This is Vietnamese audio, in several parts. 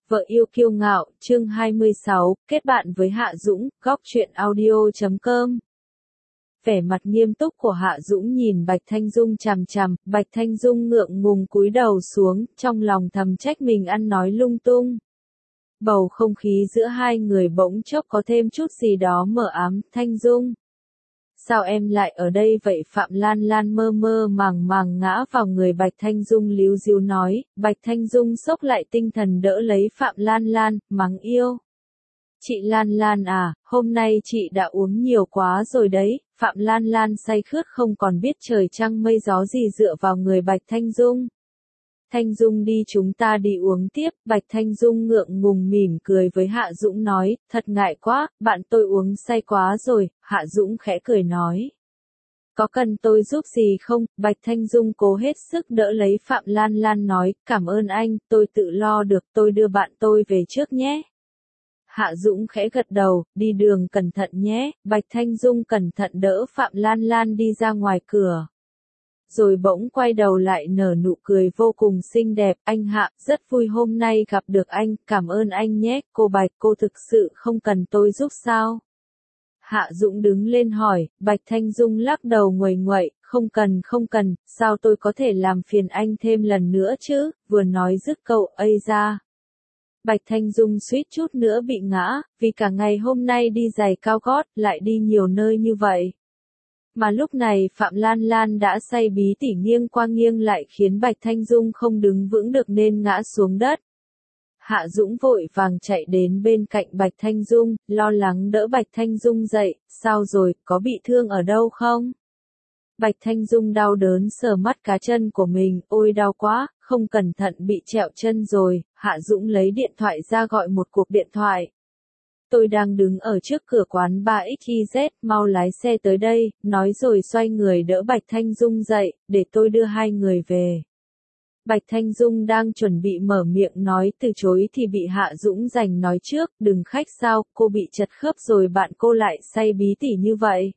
Vợ yêu kiêu ngạo, chương 26, kết bạn với Hạ Dũng, góc truyện audio.com. Vẻ mặt nghiêm túc của Hạ Dũng nhìn Bạch Thanh Dung chằm chằm, Bạch Thanh Dung ngượng ngùng cúi đầu xuống, trong lòng thầm trách mình ăn nói lung tung. Bầu không khí giữa hai người bỗng chốc có thêm chút gì đó mờ ám. Thanh Dung, sao em lại ở đây vậy? Phạm Lan Lan mơ mơ màng màng ngã vào người Bạch Thanh Dung líu díu nói. Bạch Thanh Dung xốc lại tinh thần đỡ lấy Phạm Lan Lan, mắng yêu. Chị Lan Lan à, hôm nay chị đã uống nhiều quá rồi đấy. Phạm Lan Lan say khướt không còn biết trời trăng mây gió gì dựa vào người Bạch Thanh Dung. Thanh Dung đi, chúng ta đi uống tiếp. Bạch Thanh Dung ngượng ngùng mỉm cười với Hạ Dũng nói, thật ngại quá, bạn tôi uống say quá rồi. Hạ Dũng khẽ cười nói, có cần tôi giúp gì không? Bạch Thanh Dung cố hết sức đỡ lấy Phạm Lan Lan nói, cảm ơn anh, tôi tự lo được, tôi đưa bạn tôi về trước nhé. Hạ Dũng khẽ gật đầu, đi đường cẩn thận nhé. Bạch Thanh Dung cẩn thận đỡ Phạm Lan Lan đi ra ngoài cửa. Rồi bỗng quay đầu lại nở nụ cười vô cùng xinh đẹp. Anh Hạ, rất vui hôm nay gặp được anh, cảm ơn anh nhé. Cô Bạch, cô thực sự không cần tôi giúp sao? Hạ Dũng đứng lên hỏi. Bạch Thanh Dung lắc đầu nguầy nguậy, không cần, sao tôi có thể làm phiền anh thêm lần nữa chứ? Vừa nói dứt câu ây ra. Bạch Thanh Dung suýt chút nữa bị ngã, vì cả ngày hôm nay đi giày cao gót, lại đi nhiều nơi như vậy. Mà lúc này Phạm Lan Lan đã say bí tỉ nghiêng qua nghiêng lại khiến Bạch Thanh Dung không đứng vững được nên ngã xuống đất. Hạ Dũng vội vàng chạy đến bên cạnh Bạch Thanh Dung, lo lắng đỡ Bạch Thanh Dung dậy, sao rồi, có bị thương ở đâu không? Bạch Thanh Dung đau đớn sờ mắt cá chân của mình, ôi đau quá, không cẩn thận bị trẹo chân rồi. Hạ Dũng lấy điện thoại ra gọi một cuộc điện thoại. Tôi đang đứng ở trước cửa quán 3XYZ, mau lái xe tới đây, nói rồi xoay người đỡ Bạch Thanh Dung dậy, để tôi đưa hai người về. Bạch Thanh Dung đang chuẩn bị mở miệng nói từ chối thì bị Hạ Dũng giành nói trước, đừng khách sao, cô bị chật khớp rồi bạn cô lại say bí tỉ như vậy.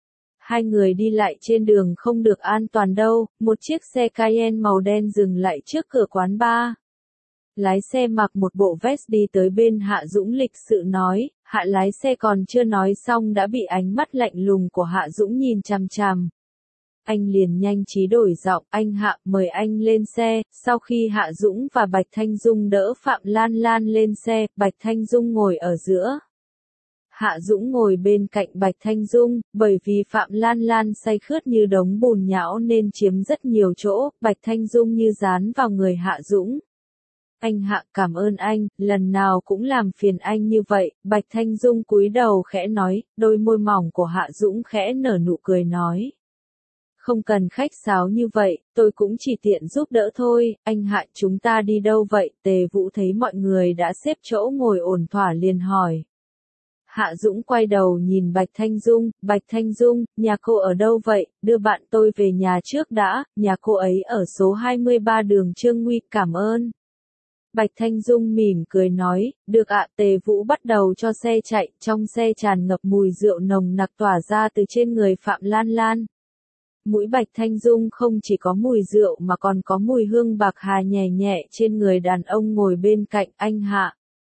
Hai người đi lại trên đường không được an toàn đâu, một chiếc xe Cayenne màu đen dừng lại trước cửa quán bar. Lái xe mặc một bộ vest đi tới bên Hạ Dũng lịch sự nói, Hạ lái xe còn chưa nói xong đã bị ánh mắt lạnh lùng của Hạ Dũng nhìn chằm chằm. Anh liền nhanh trí đổi giọng, anh Hạ, mời anh lên xe. Sau khi Hạ Dũng và Bạch Thanh Dung đỡ Phạm Lan Lan lên xe, Bạch Thanh Dung ngồi ở giữa. Hạ Dũng ngồi bên cạnh Bạch Thanh Dung, bởi vì Phạm Lan Lan say khướt như đống bùn nhão nên chiếm rất nhiều chỗ. Bạch Thanh Dung như dán vào người Hạ Dũng. Anh Hạ, cảm ơn anh, lần nào cũng làm phiền anh như vậy. Bạch Thanh Dung cúi đầu khẽ nói, đôi môi mỏng của Hạ Dũng khẽ nở nụ cười nói. Không cần khách sáo như vậy, tôi cũng chỉ tiện giúp đỡ thôi. Anh Hạ, chúng ta đi đâu vậy? Tề Vũ thấy mọi người đã xếp chỗ ngồi ổn thỏa liền hỏi. Hạ Dũng quay đầu nhìn Bạch Thanh Dung, nhà cô ở đâu vậy? Đưa bạn tôi về nhà trước đã, nhà cô ấy ở số 23 đường Trương Nguy, cảm ơn. Bạch Thanh Dung mỉm cười nói, được ạ. Tề Vũ bắt đầu cho xe chạy, trong xe tràn ngập mùi rượu nồng nặc tỏa ra từ trên người Phạm Lan Lan. Mũi Bạch Thanh Dung không chỉ có mùi rượu mà còn có mùi hương bạc hà nhẹ nhẹ trên người đàn ông ngồi bên cạnh. Anh Hạ,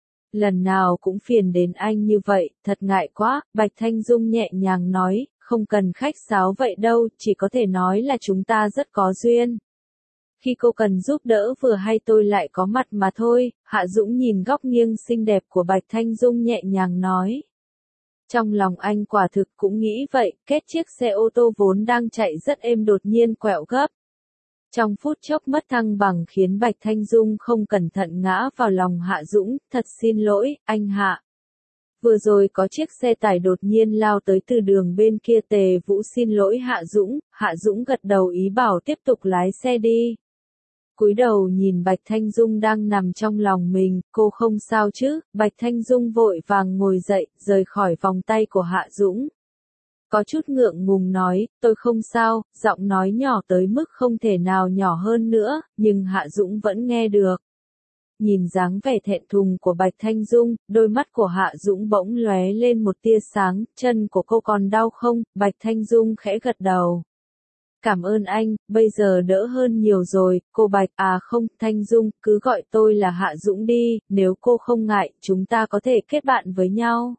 lần nào cũng phiền đến anh như vậy, thật ngại quá. Bạch Thanh Dung nhẹ nhàng nói, không cần khách sáo vậy đâu, chỉ có thể nói là chúng ta rất có duyên. Khi cô cần giúp đỡ vừa hay tôi lại có mặt mà thôi. Hạ Dũng nhìn góc nghiêng xinh đẹp của Bạch Thanh Dung nhẹ nhàng nói. Trong lòng anh quả thực cũng nghĩ vậy, kết chiếc xe ô tô vốn đang chạy rất êm đột nhiên quẹo gấp. Trong phút chốc mất thăng bằng khiến Bạch Thanh Dung không cẩn thận ngã vào lòng Hạ Dũng, thật xin lỗi, anh Hạ. Vừa rồi có chiếc xe tải đột nhiên lao tới từ đường bên kia. Tề Vũ xin lỗi Hạ Dũng gật đầu ý bảo tiếp tục lái xe đi. Cúi đầu nhìn Bạch Thanh Dung đang nằm trong lòng mình, cô không sao chứ? Bạch Thanh Dung vội vàng ngồi dậy, rời khỏi vòng tay của Hạ Dũng. Có chút ngượng ngùng nói, tôi không sao, giọng nói nhỏ tới mức không thể nào nhỏ hơn nữa, nhưng Hạ Dũng vẫn nghe được. Nhìn dáng vẻ thẹn thùng của Bạch Thanh Dung, đôi mắt của Hạ Dũng bỗng lóe lên một tia sáng, chân của cô còn đau không? Bạch Thanh Dung khẽ gật đầu. Cảm ơn anh, bây giờ đỡ hơn nhiều rồi, cô Bạch, à không, Thanh Dung, cứ gọi tôi là Hạ Dũng đi, nếu cô không ngại, chúng ta có thể kết bạn với nhau.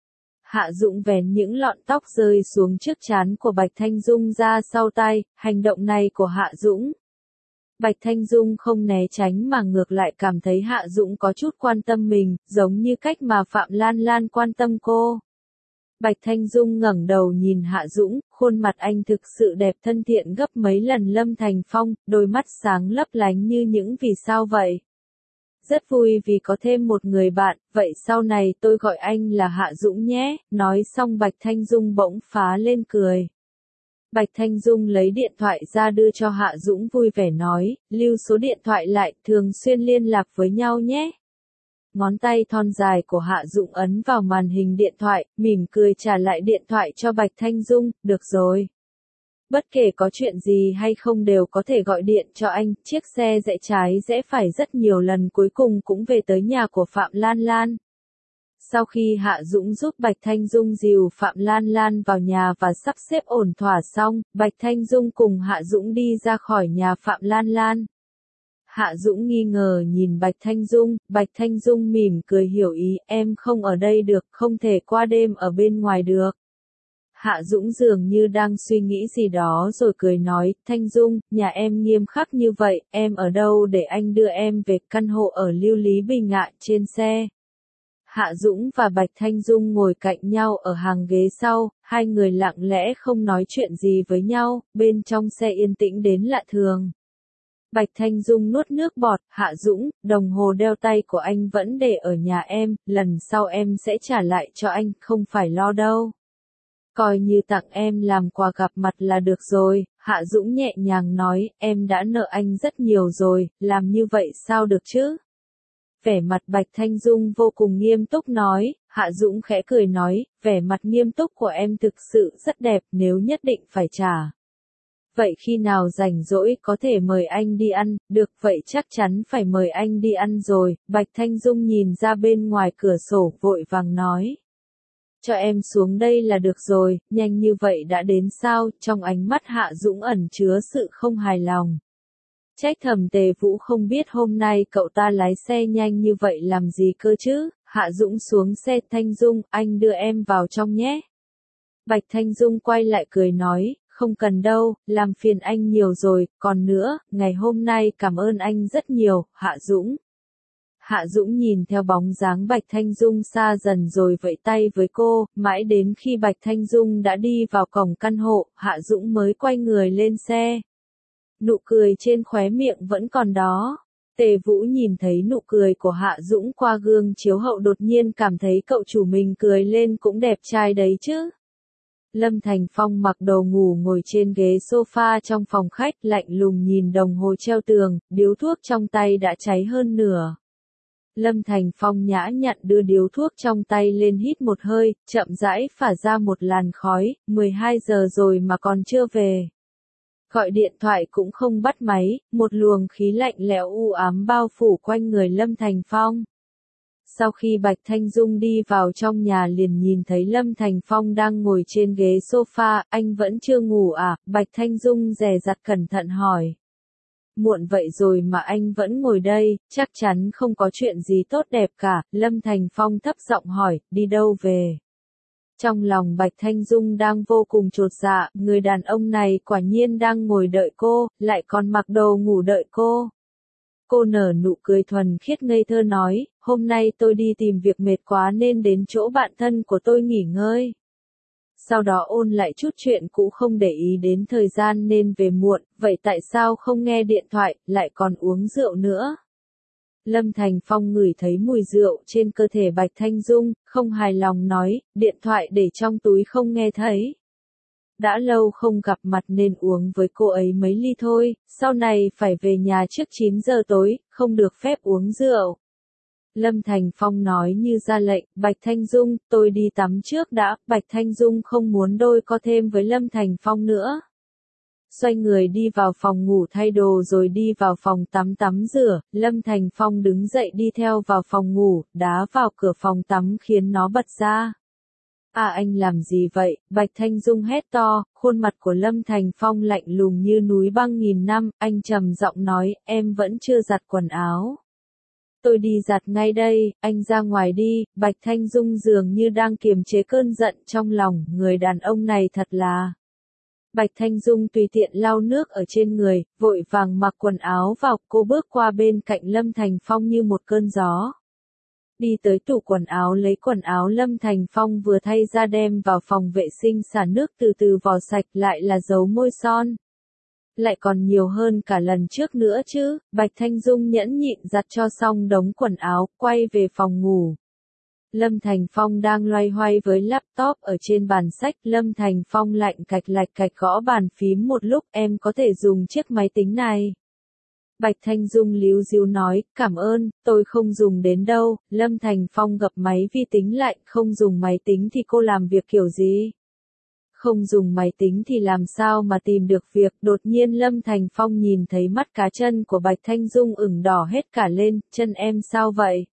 Hạ Dũng vén những lọn tóc rơi xuống trước trán của Bạch Thanh Dung ra sau tai, hành động này của Hạ Dũng. Bạch Thanh Dung không né tránh mà ngược lại cảm thấy Hạ Dũng có chút quan tâm mình, giống như cách mà Phạm Lan Lan quan tâm cô. Bạch Thanh Dung ngẩng đầu nhìn Hạ Dũng, khuôn mặt anh thực sự đẹp thân thiện gấp mấy lần Lâm Thành Phong, đôi mắt sáng lấp lánh như những vì sao vậy. Rất vui vì có thêm một người bạn, vậy sau này tôi gọi anh là Hạ Dũng nhé, nói xong Bạch Thanh Dung bỗng phá lên cười. Bạch Thanh Dung lấy điện thoại ra đưa cho Hạ Dũng vui vẻ nói, lưu số điện thoại lại, thường xuyên liên lạc với nhau nhé. Ngón tay thon dài của Hạ Dũng ấn vào màn hình điện thoại, mỉm cười trả lại điện thoại cho Bạch Thanh Dung, được rồi. Bất kể có chuyện gì hay không đều có thể gọi điện cho anh, chiếc xe rẽ trái rẽ phải rất nhiều lần cuối cùng cũng về tới nhà của Phạm Lan Lan. Sau khi Hạ Dũng giúp Bạch Thanh Dung dìu Phạm Lan Lan vào nhà và sắp xếp ổn thỏa xong, Bạch Thanh Dung cùng Hạ Dũng đi ra khỏi nhà Phạm Lan Lan. Hạ Dũng nghi ngờ nhìn Bạch Thanh Dung mỉm cười hiểu ý, em không ở đây được, không thể qua đêm ở bên ngoài được. Hạ Dũng dường như đang suy nghĩ gì đó rồi cười nói, Thanh Dung, nhà em nghiêm khắc như vậy, em ở đâu để anh đưa em về căn hộ ở Lưu Lý Bình ạ, trên xe. Hạ Dũng và Bạch Thanh Dung ngồi cạnh nhau ở hàng ghế sau, hai người lặng lẽ không nói chuyện gì với nhau, bên trong xe yên tĩnh đến lạ thường. Bạch Thanh Dung nuốt nước bọt, Hạ Dũng, đồng hồ đeo tay của anh vẫn để ở nhà em, lần sau em sẽ trả lại cho anh, không phải lo đâu. Coi như tặng em làm quà gặp mặt là được rồi, Hạ Dũng nhẹ nhàng nói, em đã nợ anh rất nhiều rồi, làm như vậy sao được chứ? Vẻ mặt Bạch Thanh Dung vô cùng nghiêm túc nói, Hạ Dũng khẽ cười nói, vẻ mặt nghiêm túc của em thực sự rất đẹp, nếu nhất định phải trả. Vậy khi nào rảnh rỗi có thể mời anh đi ăn, được vậy chắc chắn phải mời anh đi ăn rồi, Bạch Thanh Dung nhìn ra bên ngoài cửa sổ vội vàng nói. Cho em xuống đây là được rồi, nhanh như vậy đã đến sao, trong ánh mắt Hạ Dũng ẩn chứa sự không hài lòng. Trách thầm Tề Vũ không biết hôm nay cậu ta lái xe nhanh như vậy làm gì cơ chứ, Hạ Dũng xuống xe Thanh Dung, anh đưa em vào trong nhé. Bạch Thanh Dung quay lại cười nói, không cần đâu, làm phiền anh nhiều rồi, còn nữa, ngày hôm nay cảm ơn anh rất nhiều, Hạ Dũng. Hạ Dũng nhìn theo bóng dáng Bạch Thanh Dung xa dần rồi vẫy tay với cô, mãi đến khi Bạch Thanh Dung đã đi vào cổng căn hộ, Hạ Dũng mới quay người lên xe. Nụ cười trên khóe miệng vẫn còn đó. Tề Vũ nhìn thấy nụ cười của Hạ Dũng qua gương chiếu hậu đột nhiên cảm thấy cậu chủ mình cười lên cũng đẹp trai đấy chứ. Lâm Thành Phong mặc đồ ngủ ngồi trên ghế sofa trong phòng khách lạnh lùng nhìn đồng hồ treo tường, điếu thuốc trong tay đã cháy hơn nửa. Lâm Thành Phong nhã nhặn đưa điếu thuốc trong tay lên hít một hơi, chậm rãi phả ra một làn khói, 12 giờ rồi mà còn chưa về. Gọi điện thoại cũng không bắt máy, một luồng khí lạnh lẽo u ám bao phủ quanh người Lâm Thành Phong. Sau khi Bạch Thanh Dung đi vào trong nhà liền nhìn thấy Lâm Thành Phong đang ngồi trên ghế sofa, anh vẫn chưa ngủ à, Bạch Thanh Dung dè dặt cẩn thận hỏi. Muộn vậy rồi mà anh vẫn ngồi đây, chắc chắn không có chuyện gì tốt đẹp cả, Lâm Thành Phong thấp giọng hỏi, đi đâu về? Trong lòng Bạch Thanh Dung đang vô cùng chột dạ, người đàn ông này quả nhiên đang ngồi đợi cô, lại còn mặc đồ ngủ đợi cô. Cô nở nụ cười thuần khiết ngây thơ nói, hôm nay tôi đi tìm việc mệt quá nên đến chỗ bạn thân của tôi nghỉ ngơi. Sau đó ôn lại chút chuyện cũ không để ý đến thời gian nên về muộn, vậy tại sao không nghe điện thoại, lại còn uống rượu nữa? Lâm Thành Phong ngửi thấy mùi rượu trên cơ thể Bạch Thanh Dung, không hài lòng nói, điện thoại để trong túi không nghe thấy. Đã lâu không gặp mặt nên uống với cô ấy mấy ly thôi, sau này phải về nhà trước 9 giờ tối, không được phép uống rượu. Lâm Thành Phong nói như ra lệnh, Bạch Thanh Dung, tôi đi tắm trước đã, Bạch Thanh Dung không muốn đôi co thêm với Lâm Thành Phong nữa. Xoay người đi vào phòng ngủ thay đồ rồi đi vào phòng tắm tắm rửa, Lâm Thành Phong đứng dậy đi theo vào phòng ngủ, đá vào cửa phòng tắm khiến nó bật ra. À anh làm gì vậy? Bạch Thanh Dung hét to, khuôn mặt của Lâm Thành Phong lạnh lùng như núi băng nghìn năm, anh trầm giọng nói, em vẫn chưa giặt quần áo. Tôi đi giặt ngay đây, anh ra ngoài đi. Bạch Thanh Dung dường như đang kiềm chế cơn giận trong lòng, người đàn ông này thật là... Bạch Thanh Dung tùy tiện lau nước ở trên người, vội vàng mặc quần áo vào, cô bước qua bên cạnh Lâm Thành Phong như một cơn gió. Đi tới tủ quần áo lấy quần áo Lâm Thành Phong vừa thay ra đem vào phòng vệ sinh xả nước từ từ vò sạch, lại là dấu môi son. Lại còn nhiều hơn cả lần trước nữa chứ. Bạch Thanh Dung nhẫn nhịn giặt cho xong đống quần áo, quay về phòng ngủ. Lâm Thành Phong đang loay hoay với laptop ở trên bàn sách. Lâm Thành Phong lạnh lạch cạch gõ bàn phím một lúc, em có thể dùng chiếc máy tính này. Bạch Thanh Dung líu díu nói, cảm ơn, tôi không dùng đến đâu. Lâm Thành Phong gập máy vi tính lại, không dùng máy tính thì cô làm việc kiểu gì? Không dùng máy tính thì làm sao mà tìm được việc? Đột nhiên Lâm Thành Phong nhìn thấy mắt cá chân của Bạch Thanh Dung ửng đỏ hết cả lên, chân em sao vậy?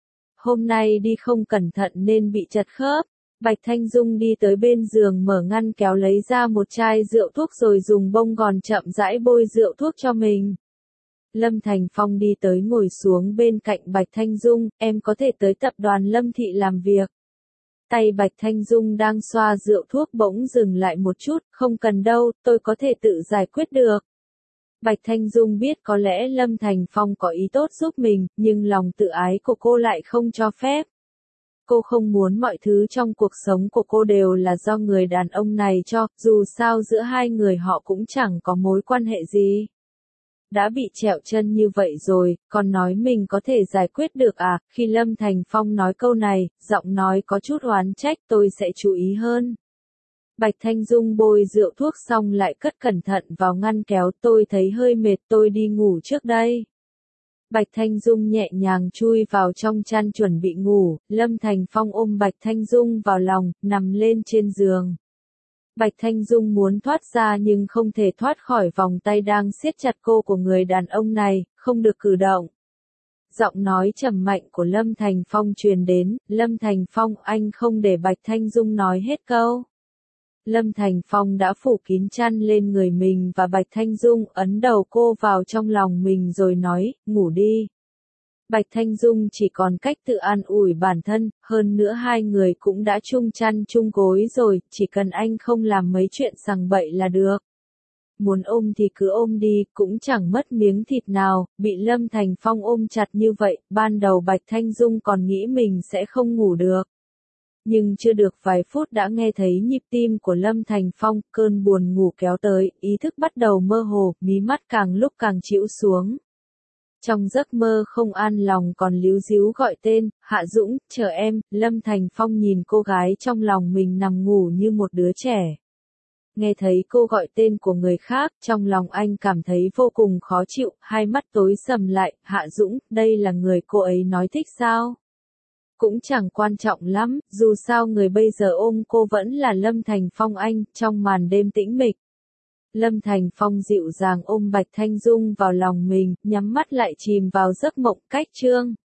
Hôm nay đi không cẩn thận nên bị chật khớp. Bạch Thanh Dung đi tới bên giường mở ngăn kéo lấy ra một chai rượu thuốc rồi dùng bông gòn chậm rãi bôi rượu thuốc cho mình. Lâm Thành Phong đi tới ngồi xuống bên cạnh Bạch Thanh Dung, em có thể tới tập đoàn Lâm Thị làm việc. Tay Bạch Thanh Dung đang xoa rượu thuốc bỗng dừng lại một chút, không cần đâu, tôi có thể tự giải quyết được. Bạch Thanh Dung biết có lẽ Lâm Thành Phong có ý tốt giúp mình, nhưng lòng tự ái của cô lại không cho phép. Cô không muốn mọi thứ trong cuộc sống của cô đều là do người đàn ông này cho, dù sao giữa hai người họ cũng chẳng có mối quan hệ gì. Đã bị trẹo chân như vậy rồi, còn nói mình có thể giải quyết được à? Khi Lâm Thành Phong nói câu này, giọng nói có chút oán trách, tôi sẽ chú ý hơn. Bạch Thanh Dung bôi rượu thuốc xong lại cất cẩn thận vào ngăn kéo, tôi thấy hơi mệt, tôi đi ngủ trước đây. Bạch Thanh Dung nhẹ nhàng chui vào trong chăn chuẩn bị ngủ, Lâm Thành Phong ôm Bạch Thanh Dung vào lòng, nằm lên trên giường. Bạch Thanh Dung muốn thoát ra nhưng không thể thoát khỏi vòng tay đang siết chặt cô của người đàn ông này, không được cử động. Giọng nói trầm mạnh của Lâm Thành Phong truyền đến, Lâm Thành Phong, anh không để Bạch Thanh Dung nói hết câu. Lâm Thành Phong đã phủ kín chăn lên người mình và Bạch Thanh Dung, ấn đầu cô vào trong lòng mình rồi nói, ngủ đi. Bạch Thanh Dung chỉ còn cách tự an ủi bản thân, hơn nữa hai người cũng đã chung chăn chung gối rồi, chỉ cần anh không làm mấy chuyện sằng bậy là được. Muốn ôm thì cứ ôm đi, cũng chẳng mất miếng thịt nào. Bị Lâm Thành Phong ôm chặt như vậy, ban đầu Bạch Thanh Dung còn nghĩ mình sẽ không ngủ được. Nhưng chưa được vài phút đã nghe thấy nhịp tim của Lâm Thành Phong, cơn buồn ngủ kéo tới, ý thức bắt đầu mơ hồ, mí mắt càng lúc càng chĩu xuống. Trong giấc mơ không an lòng còn líu díu gọi tên, Hạ Dũng, chờ em. Lâm Thành Phong nhìn cô gái trong lòng mình nằm ngủ như một đứa trẻ. Nghe thấy cô gọi tên của người khác, trong lòng anh cảm thấy vô cùng khó chịu, hai mắt tối sầm lại, Hạ Dũng, đây là người cô ấy nói thích sao? Cũng chẳng quan trọng lắm, dù sao người bây giờ ôm cô vẫn là Lâm Thành Phong anh, trong màn đêm tĩnh mịch. Lâm Thành Phong dịu dàng ôm Bạch Thanh Dung vào lòng mình, nhắm mắt lại chìm vào giấc mộng cách chương.